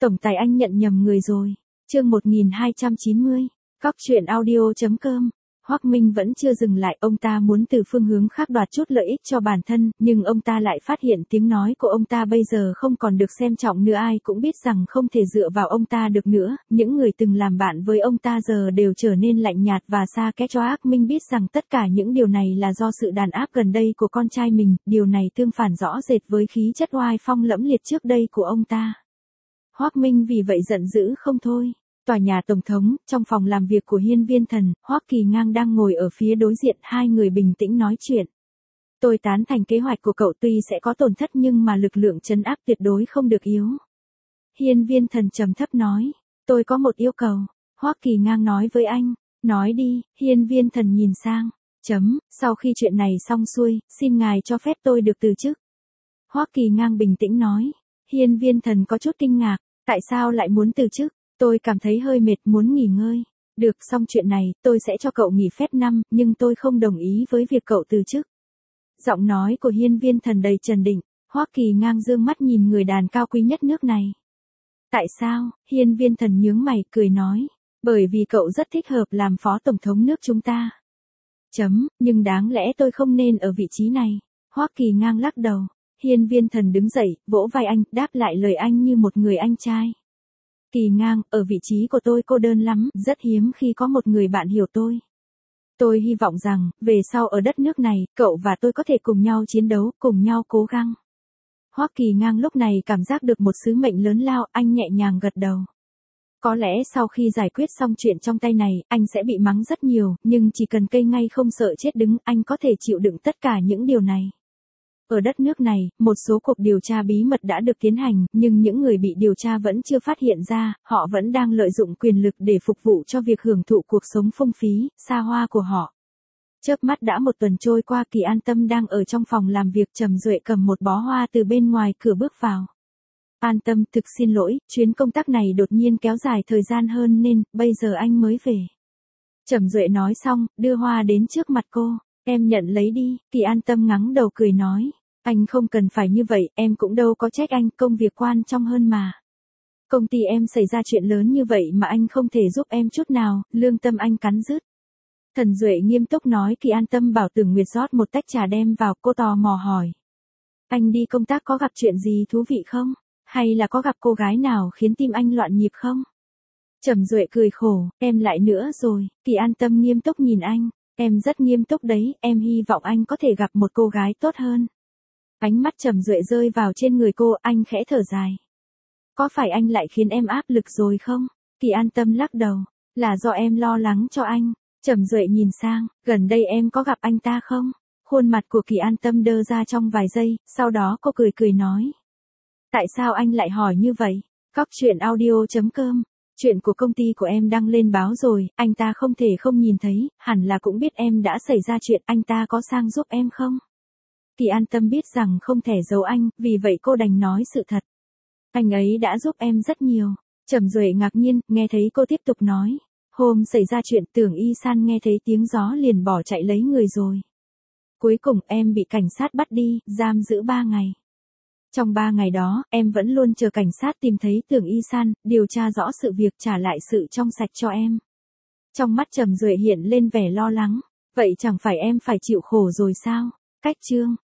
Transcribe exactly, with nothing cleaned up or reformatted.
Tổng tài anh nhận nhầm người rồi. Chương một nghìn hai trăm chín mươi. Cóc truyện audio chấm com. Hoắc Minh vẫn chưa dừng lại, ông ta muốn từ phương hướng khác đoạt chút lợi ích cho bản thân, nhưng ông ta lại phát hiện tiếng nói của ông ta bây giờ không còn được xem trọng nữa, ai cũng biết rằng không thể dựa vào ông ta được nữa, những người từng làm bạn với ông ta giờ đều trở nên lạnh nhạt và xa cách. Cho Hoắc Minh biết rằng tất cả những điều này là do sự đàn áp gần đây của con trai mình, điều này tương phản rõ rệt với khí chất oai phong lẫm liệt trước đây của ông ta. Hoắc Minh vì vậy giận dữ không thôi. Tòa nhà tổng thống, trong phòng làm việc của Hiên Viên Thần, Hoắc Kỳ Ngang đang ngồi ở phía đối diện, hai người bình tĩnh nói chuyện. Tôi tán thành kế hoạch của cậu, tuy sẽ có tổn thất nhưng mà lực lượng trấn áp tuyệt đối không được yếu. Hiên Viên Thần trầm thấp nói, tôi có một yêu cầu. Hoắc Kỳ Ngang nói với anh, nói đi. Hiên Viên Thần nhìn sang, chấm, sau khi chuyện này xong xuôi, xin ngài cho phép tôi được từ chức. Hoắc Kỳ Ngang bình tĩnh nói. Hiên Viên Thần có chút kinh ngạc, tại sao lại muốn từ chức? Tôi cảm thấy hơi mệt, muốn nghỉ ngơi. Được, xong chuyện này, tôi sẽ cho cậu nghỉ phép năm, nhưng tôi không đồng ý với việc cậu từ chức. Giọng nói của Hiên Viên Thần đầy trần định, Hoắc Kỳ Ngang dương mắt nhìn người đàn cao quý nhất nước này. Tại sao? Hiên Viên Thần nhướng mày, cười nói. Bởi vì cậu rất thích hợp làm phó tổng thống nước chúng ta. Chấm, nhưng đáng lẽ tôi không nên ở vị trí này. Hoắc Kỳ Ngang lắc đầu. Hiên Viên Thần đứng dậy, vỗ vai anh, đáp lại lời anh như một người anh trai. Kỳ Ngang, ở vị trí của tôi cô đơn lắm, rất hiếm khi có một người bạn hiểu tôi. Tôi hy vọng rằng, về sau ở đất nước này, cậu và tôi có thể cùng nhau chiến đấu, cùng nhau cố gắng. Hoắc Kỳ Ngang lúc này cảm giác được một sứ mệnh lớn lao, anh nhẹ nhàng gật đầu. Có lẽ sau khi giải quyết xong chuyện trong tay này, anh sẽ bị mắng rất nhiều, nhưng chỉ cần cây ngay không sợ chết đứng, anh có thể chịu đựng tất cả những điều này. Ở đất nước này, một số cuộc điều tra bí mật đã được tiến hành, nhưng những người bị điều tra vẫn chưa phát hiện ra, họ vẫn đang lợi dụng quyền lực để phục vụ cho việc hưởng thụ cuộc sống phong phí, xa hoa của họ. Chớp mắt đã một tuần trôi qua, Kỳ An Tâm đang ở trong phòng làm việc, Trầm Duệ cầm một bó hoa từ bên ngoài cửa bước vào. An Tâm, thực xin lỗi, chuyến công tác này đột nhiên kéo dài thời gian hơn nên, bây giờ anh mới về. Trầm Duệ nói xong, đưa hoa đến trước mặt cô, em nhận lấy đi. Kỳ An Tâm ngắng đầu cười nói. Anh không cần phải như vậy, em cũng đâu có trách anh, công việc quan trọng hơn mà. Công ty em xảy ra chuyện lớn như vậy mà anh không thể giúp em chút nào, lương tâm anh cắn rứt. Thần Duệ nghiêm túc nói. Kỳ An Tâm bảo Tưởng Nguyệt rót một tách trà đem vào, cô tò mò hỏi. Anh đi công tác có gặp chuyện gì thú vị không? Hay là có gặp cô gái nào khiến tim anh loạn nhịp không? Trầm Duệ cười khổ, em lại nữa rồi. Kỳ An Tâm nghiêm túc nhìn anh, em rất nghiêm túc đấy, em hy vọng anh có thể gặp một cô gái tốt hơn. Ánh mắt Trầm Duệ rơi vào trên người cô, anh khẽ thở dài. Có phải anh lại khiến em áp lực rồi không? Kỳ An Tâm lắc đầu, là do em lo lắng cho anh. Trầm Duệ nhìn sang, gần đây em có gặp anh ta không? Khuôn mặt của Kỳ An Tâm đơ ra trong vài giây, sau đó cô cười cười nói. Tại sao anh lại hỏi như vậy? Cóc truyện audio chấm com. Chuyện của công ty của em đăng lên báo rồi, anh ta không thể không nhìn thấy, hẳn là cũng biết em đã xảy ra chuyện, anh ta có sang giúp em không? Kỳ An Tâm biết rằng không thể giấu anh, vì vậy cô đành nói sự thật. Anh ấy đã giúp em rất nhiều. Trầm Duệ ngạc nhiên, nghe thấy cô tiếp tục nói. Hôm xảy ra chuyện, Tưởng Y San nghe thấy tiếng gió liền bỏ chạy lấy người rồi. Cuối cùng em bị cảnh sát bắt đi, giam giữ ba ngày. Trong ba ngày đó, em vẫn luôn chờ cảnh sát tìm thấy Tưởng Y San, điều tra rõ sự việc, trả lại sự trong sạch cho em. Trong mắt Trầm Duệ hiện lên vẻ lo lắng. Vậy chẳng phải em phải chịu khổ rồi sao? Cách chương.